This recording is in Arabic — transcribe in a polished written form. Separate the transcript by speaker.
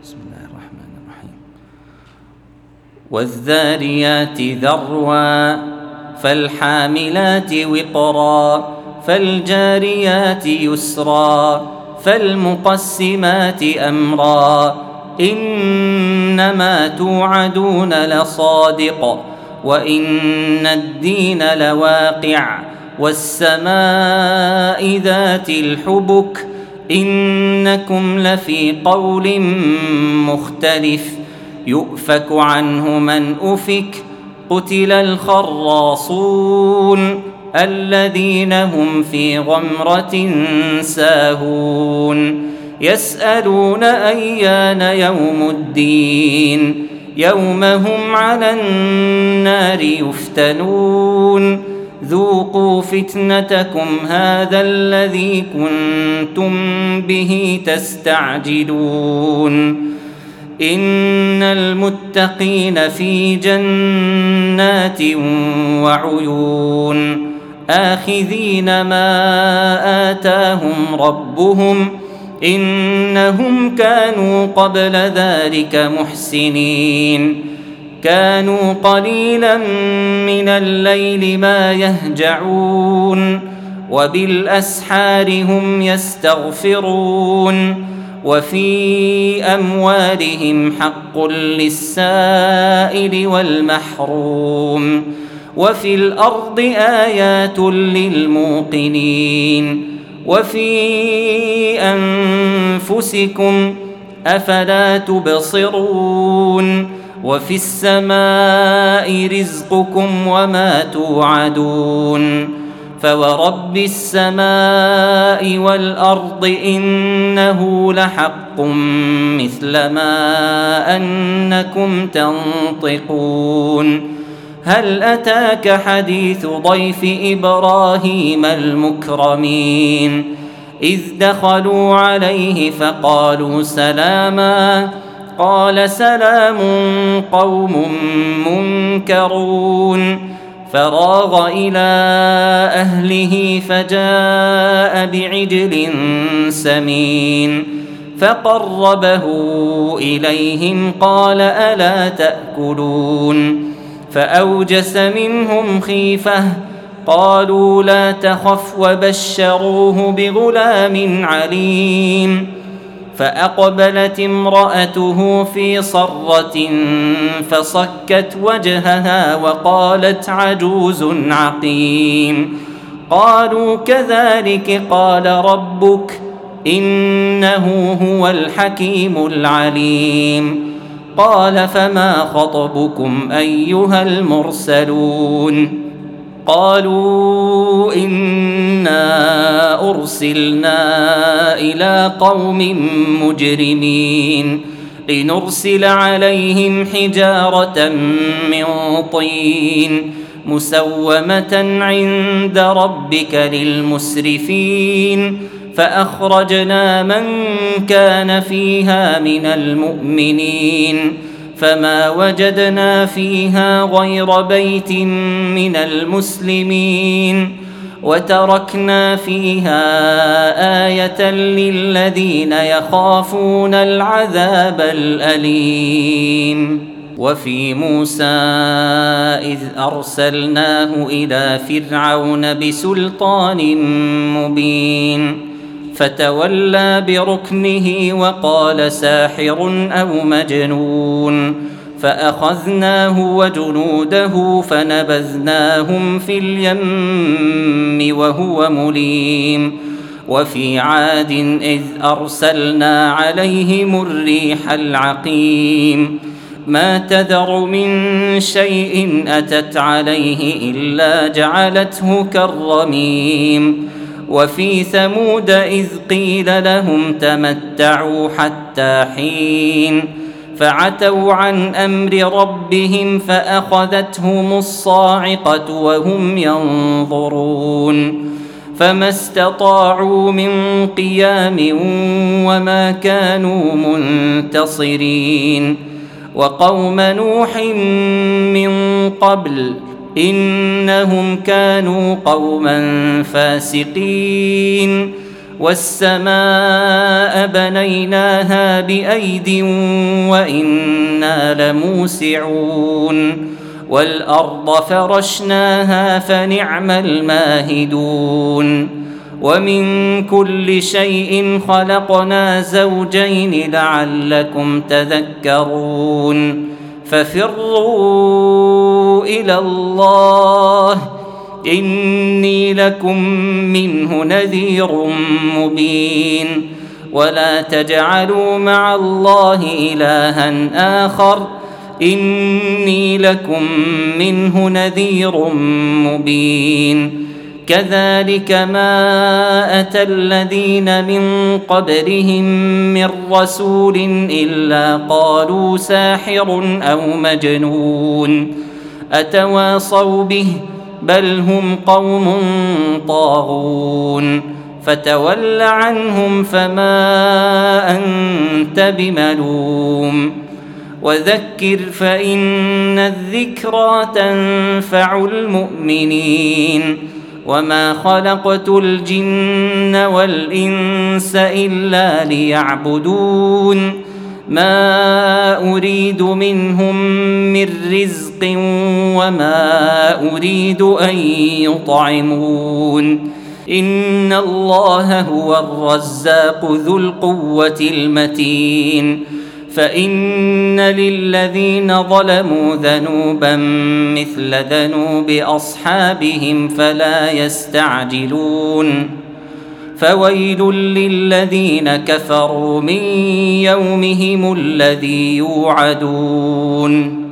Speaker 1: بسم الله الرحمن الرحيم. والذاريات ذروا فالحاملات وقرا فالجاريات يسرا فالمقسمات أمرا إنما توعدون لصادق وإن الدين لواقع والسماء ذات الحبك إنكم لفي قول مختلف يؤفك عنه من أفك قتل الخراصون الذين هم في غمرة ساهون يسألون أيان يوم الدين يوم هم على النار يفتنون ذوقوا فتنتكم هذا الذي كنتم به تستعجلون إن المتقين في جنات وعيون آخذين ما آتاهم ربهم إنهم كانوا قبل ذلك محسنين كانوا قليلا من الليل ما يهجعون وبالأسحار هم يستغفرون وفي أموالهم حق للسائل والمحروم وفي الأرض آيات للموقنين وفي أنفسكم أفلا تبصرون وفي السماء رزقكم وما توعدون فورب السماء والأرض إنه لحق مثل ما أنكم تنطقون هل أتاك حديث ضيف إبراهيم المكرمين إذ دخلوا عليه فقالوا سلاما قال سلام قوم منكرون فراغ إلى أهله فجاء بعجل سمين فقربه إليهم قال ألا تأكلون فأوجس منهم خيفة قالوا لا تخف وبشروه بغلام عليم فأقبلت امرأته في صرة فصكت وجهها وقالت عجوز عقيم قالوا كذلك قال ربك إنه هو الحكيم العليم قال فما خطبكم أيها المرسلون قالوا إنا أرسلنا إلى قوم مجرمين لنرسل عليهم حجارة من طين مسومة عند ربك للمسرفين فأخرجنا من كان فيها من المؤمنين فما وجدنا فيها غير بيت من المسلمين وتركنا فيها آية للذين يخافون العذاب الأليم وفي موسى إذ أرسلناه إلى فرعون بسلطان مبين فتولى بركنه وقال ساحر أو مجنون فأخذناه وجنوده فنبذناهم في اليم وهو مليم وفي عاد إذ أرسلنا عليهم الريح العقيم ما تذر من شيء أتت عليه إلا جعلته كالرميم وفي ثمود إذ قيل لهم تمتعوا حتى حين فعتوا عن أمر ربهم فأخذتهم الصاعقة وهم ينظرون فما استطاعوا من قيام وما كانوا منتصرين وقوم نوح من قبل إنهم كانوا قوما فاسقين والسماء بنيناها بأيد وإنا لموسعون والأرض فرشناها فنعم الماهدون ومن كل شيء خلقنا زوجين لعلكم تذكرون ففروا إلى الله إني لكم منه نذير مبين ولا تجعلوا مع الله إلها آخر إني لكم منه نذير مبين كذلك ما أتى الذين من قبلهم من رسول إلا قالوا ساحر أو مجنون أتواصوا به بل هم قوم طاغون فتول عنهم فما أنت بملوم وذكر فإن الذكرى تنفع المؤمنين وما خلقت الجن والإنس إلا ليعبدون ما أريد منهم من رزق وما أريد أن يطعمون إن الله هو الرزاق ذو القوة المتين فإن للذين ظلموا ذنوبا مثل ذنوب أصحابهم فلا يستعجلون فويل للذين كفروا من يومهم الذي يوعدون